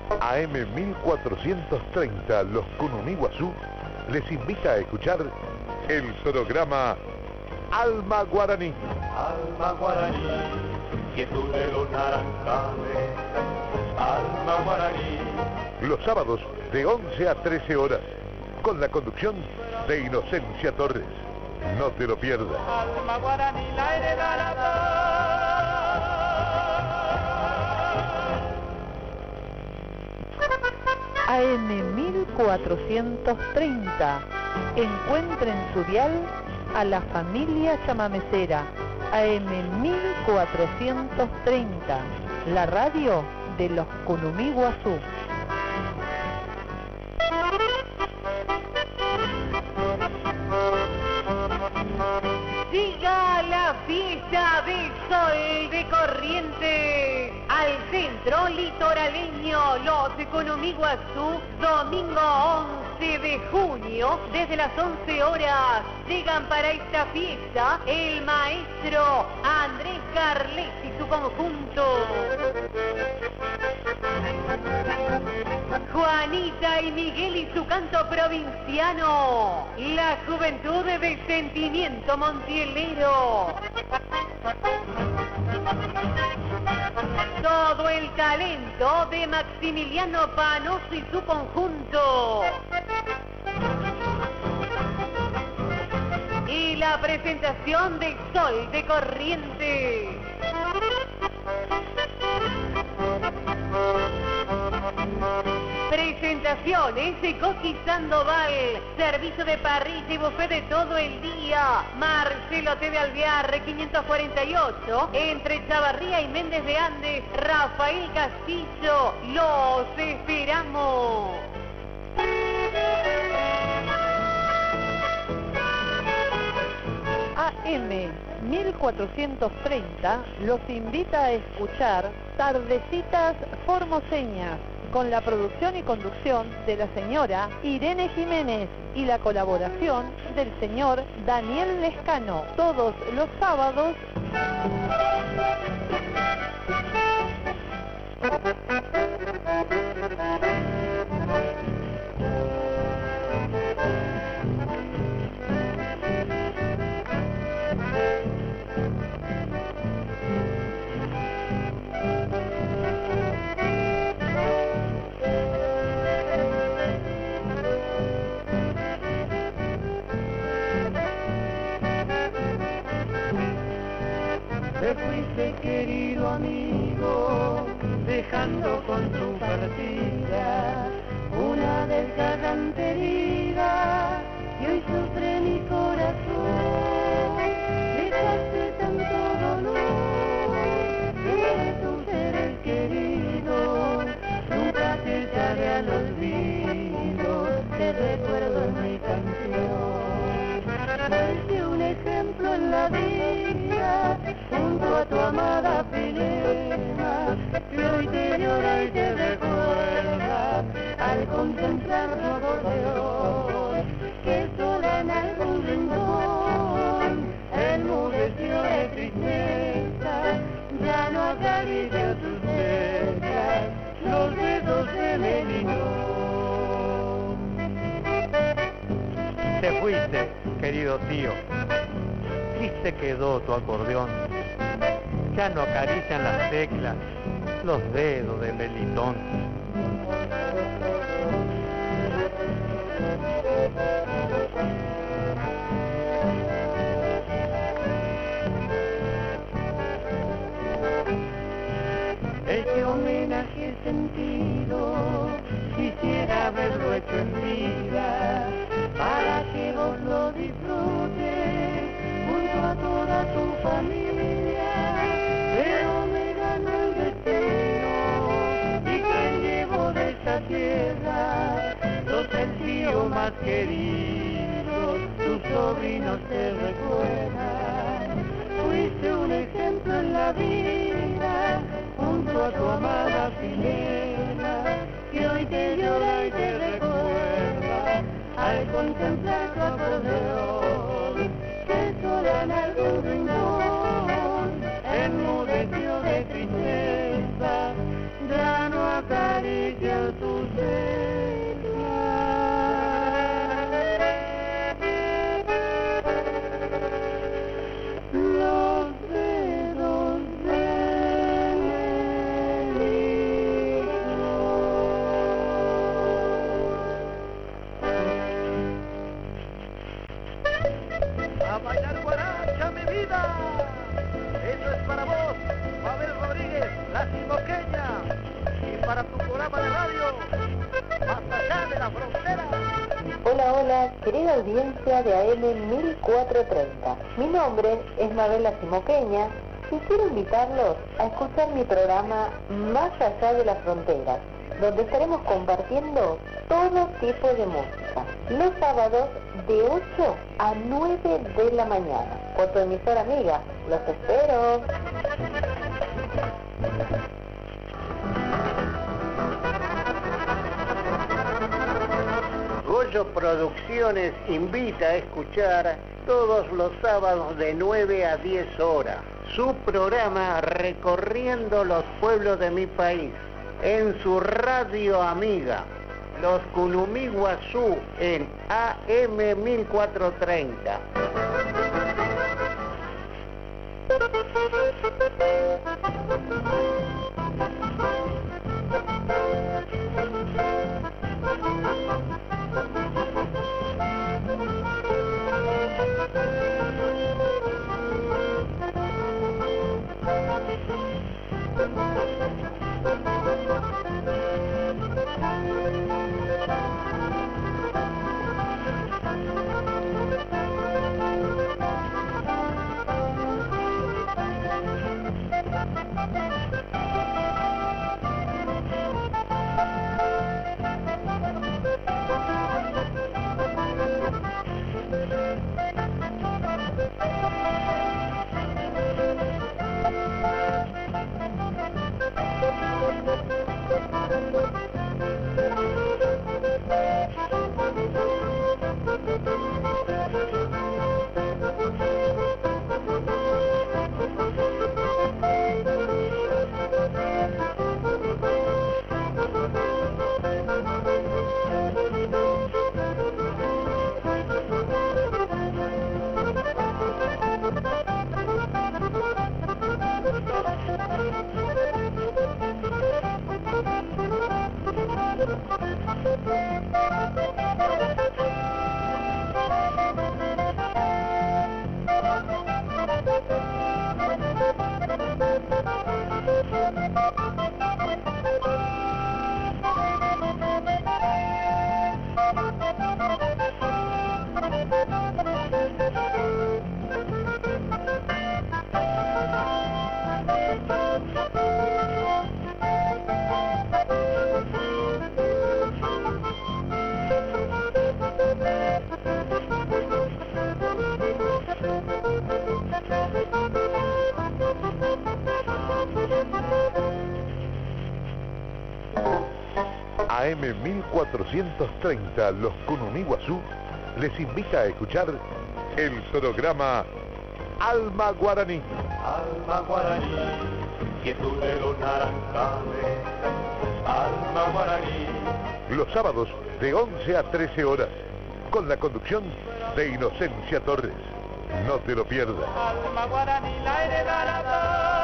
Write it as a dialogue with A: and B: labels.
A: AM 1430 Los Cunumí Guazú les invita a escuchar el programa Alma Guaraní.
B: Alma Guaraní, quietud de los naranjales. Alma Guaraní.
A: Los sábados de 11 a 13 horas, con la conducción de Inocencia Torres. No te lo pierdas.
B: Alma Guaraní la heredará.
C: AM 1430. Encuentre en su dial a la familia chamamecera. AM 1430. La radio de los Cunumí Guazú.
D: Siga la fiesta de Sol de Corrientes al centro litoraleño Los Cunumí Guazú, domingo 11 de junio, desde las 11 horas. Llegan para esta fiesta el maestro Andrés Carles y su conjunto, Juanita y Miguel y su canto provinciano, la juventud de Sentimiento Montielero, todo el talento de Maximiliano Panoso y su conjunto, y la presentación de Sol de Corrientes. Presentaciones de Coqui Sandoval, servicio de parrilla y buffet de todo el día. Marcelo T. de Alvear, 548, entre Chavarría y Méndez de Andes. Rafael Castillo, los esperamos.
C: AM 1430 los invita a escuchar Tardecitas Formoseñas, con la producción y conducción de la señora Irene Jiménez y la colaboración del señor Daniel Lescano, todos los sábados
B: Te fuiste, querido amigo, dejando con tu partida una desgarrante herida, y hoy sufre mi corazón. Dejaste tanto dolor, de tu ser querido, nunca te echaré al olvido, te recuerdo en mi canción. Fuiste un ejemplo en la vida, junto a tu amada Filema, que hoy te llora y te recuerda al contemplar tu acordeón, que sola en algún rincón enmudeció de tristeza, ya no acaricia tus cejas, los dedos de Melinón.
E: Te fuiste, querido tío, y se quedó tu acordeón. Ya no acarician las teclas, los dedos de Melitón.
B: Este homenaje sentido quisiera haberlo hecho en vida, para que vos lo disfrutes junto a toda tu familia, pero me ganó el destino y quien llevo de esta tierra los sentidos más queridos, tus sobrinos te recuerdan. Fuiste un ejemplo en la vida, junto a tu amada Filema, que hoy te llora y te recuerda al contemplar tu acordeón, que sola en algún rincón enmudeció de tristeza, ya no acaricia tus los dedos del
E: ¡A bailar guaracha, mi vida! Eso es para vos, Mabel Rodríguez, la cimoqueña. Y para tu programa de radio, Más Allá de la Frontera.
F: Hola, hola, querida audiencia de AM 1430. Mi nombre es Mabel la Cimoqueña y quiero invitarlos a escuchar mi programa Más Allá de las Fronteras, donde estaremos compartiendo todo tipo de música, los sábados de 8 a 9 de la mañana, por tu emisora amiga. Los espero.
G: Goyo Producciones invita a escuchar todos los sábados de 9 a 10 horas su programa Recorriendo los Pueblos de mi País en su radio amiga, Los Kunumí Guazú, en AM 1430.
A: AM 1430 Los Kunumí Guazú les invita a escuchar el programa Alma Guaraní.
B: Alma guaraní, quietud de los naranjales, alma guaraní.
A: Los sábados de 11 a 13 horas, con la conducción de Inocencia Torres. No te lo pierdas.
B: Alma guaraní, la heredad.